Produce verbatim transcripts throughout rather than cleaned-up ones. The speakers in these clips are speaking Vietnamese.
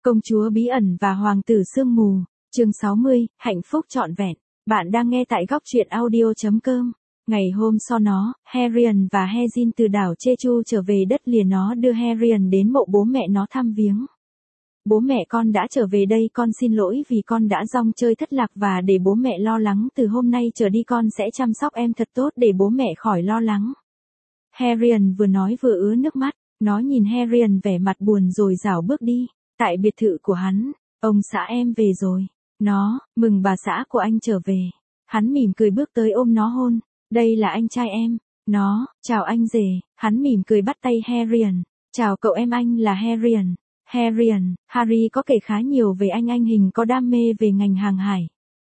Công chúa bí ẩn và hoàng tử sương mù, chương sáu mươi, hạnh phúc trọn vẹn. Bạn đang nghe tại góc truyện audio chấm com. Ngày hôm sau nó, Herion và Hezin từ đảo Jeju trở về đất liền, nó đưa Herion đến mộ bố mẹ nó thăm viếng. Bố mẹ con đã trở về đây, con xin lỗi vì con đã rong chơi thất lạc và để bố mẹ lo lắng, từ hôm nay trở đi con sẽ chăm sóc em thật tốt để bố mẹ khỏi lo lắng. Herion vừa nói vừa ứa nước mắt, nó nhìn Herion vẻ mặt buồn rồi rảo bước đi. Tại biệt thự của hắn, ông xã em về rồi. Nó, mừng bà xã của anh trở về. Hắn mỉm cười bước tới ôm nó hôn. Đây là anh trai em. Nó, chào anh rể. Hắn mỉm cười bắt tay Herion. Chào cậu em, anh là Herion. Herion, Harry có kể khá nhiều về anh, anh hình có đam mê về ngành hàng hải.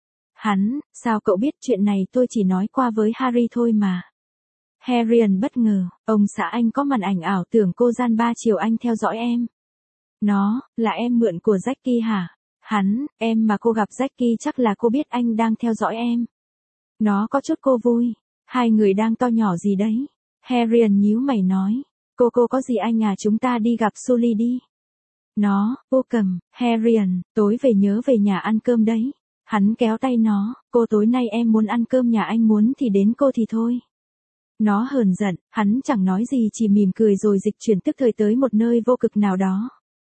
Hắn, sao cậu biết chuyện này, tôi chỉ nói qua với Harry thôi mà. Herion bất ngờ, ông xã anh có màn ảnh ảo tưởng cô gian ba chiều anh theo dõi em. Nó, là em mượn của Jackie hả? Hắn, em mà cô gặp Jackie chắc là cô biết anh đang theo dõi em. Nó có chút cô vui. Hai người đang to nhỏ gì đấy? Herion nhíu mày nói. Cô cô có gì anh à, chúng ta đi gặp Sully đi. Nó, vô cầm, Herion, tối về nhớ về nhà ăn cơm đấy. Hắn kéo tay nó, cô tối nay em muốn ăn cơm nhà anh, muốn thì đến, cô thì thôi. Nó hờn giận, hắn chẳng nói gì chỉ mỉm cười rồi dịch chuyển tức thời tới một nơi vô cực nào đó.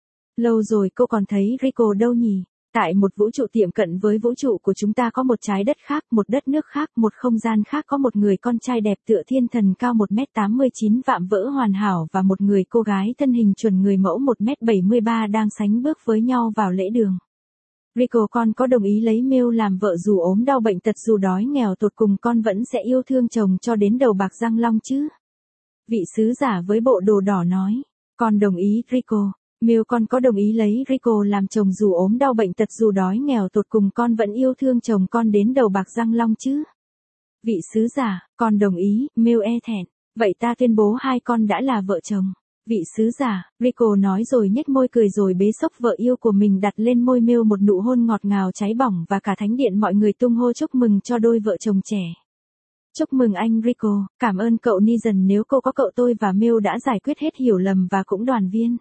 Lâu rồi cô còn thấy Rico đâu nhỉ? Tại một vũ trụ tiệm cận với vũ trụ của chúng ta có một trái đất khác, một đất nước khác, một không gian khác, có một người con trai đẹp tựa thiên thần cao một mét tám mươi chín vạm vỡ hoàn hảo và một người cô gái thân hình chuẩn người mẫu một mét bảy mươi ba đang sánh bước với nhau vào lễ đường. Rico, con có đồng ý lấy Mel làm vợ dù ốm đau bệnh tật, dù đói nghèo tột cùng, con vẫn sẽ yêu thương chồng cho đến đầu bạc răng long chứ? Vị sứ giả với bộ đồ đỏ nói. Con đồng ý, Rico. Mel, con có đồng ý lấy Rico làm chồng dù ốm đau bệnh tật, dù đói nghèo tột cùng, con vẫn yêu thương chồng con đến đầu bạc răng long chứ? Vị sứ giả, con đồng ý, Mel e thẹn. Vậy ta tuyên bố hai con đã là vợ chồng. Vị sứ giả, Rico nói rồi nhếch môi cười rồi bế xốc vợ yêu của mình đặt lên môi Mel một nụ hôn ngọt ngào cháy bỏng, và cả thánh điện mọi người tung hô chúc mừng cho đôi vợ chồng trẻ. Chúc mừng anh Rico, cảm ơn cậu Negan, nếu cô có cậu tôi và Mel đã giải quyết hết hiểu lầm và cũng đoàn viên.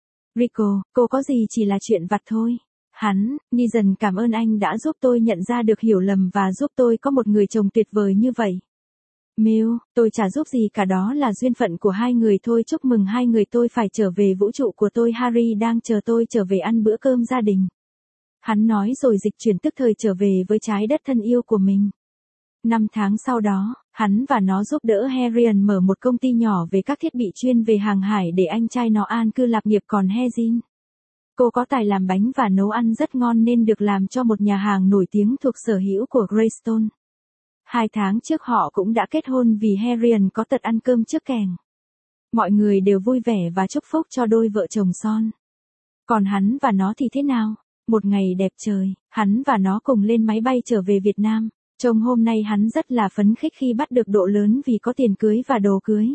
Rico, cô có gì chỉ là chuyện vặt thôi. Hắn, Negan, cảm ơn anh đã giúp tôi nhận ra được hiểu lầm và giúp tôi có một người chồng tuyệt vời như vậy. Mel, tôi chả giúp gì cả, đó là duyên phận của hai người thôi. Chúc mừng hai người, tôi phải trở về vũ trụ của tôi, Harry đang chờ tôi trở về ăn bữa cơm gia đình. Hắn nói rồi dịch chuyển tức thời trở về với trái đất thân yêu của mình. Năm tháng sau đó, hắn và nó giúp đỡ Herion mở một công ty nhỏ về các thiết bị chuyên về hàng hải để anh trai nó an cư lạc nghiệp, còn Hezin, cô có tài làm bánh và nấu ăn rất ngon nên được làm cho một nhà hàng nổi tiếng thuộc sở hữu của Greystone. Hai tháng trước họ cũng đã kết hôn vì Herion có tật ăn cơm trước kèng. Mọi người đều vui vẻ và chúc phúc cho đôi vợ chồng son. Còn hắn và nó thì thế nào? Một ngày đẹp trời, hắn và nó cùng lên máy bay trở về Việt Nam. Trông hôm nay hắn rất là phấn khích khi bắt được độ lớn vì có tiền cưới và đồ cưới.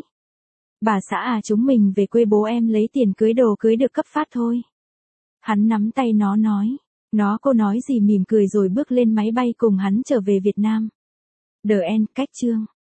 Bà xã à, chúng mình về quê bố em lấy tiền cưới, đồ cưới được cấp phát thôi. Hắn nắm tay nó nói. Nó, cô nói gì, mỉm cười rồi bước lên máy bay cùng hắn trở về Việt Nam. The End, cách chương.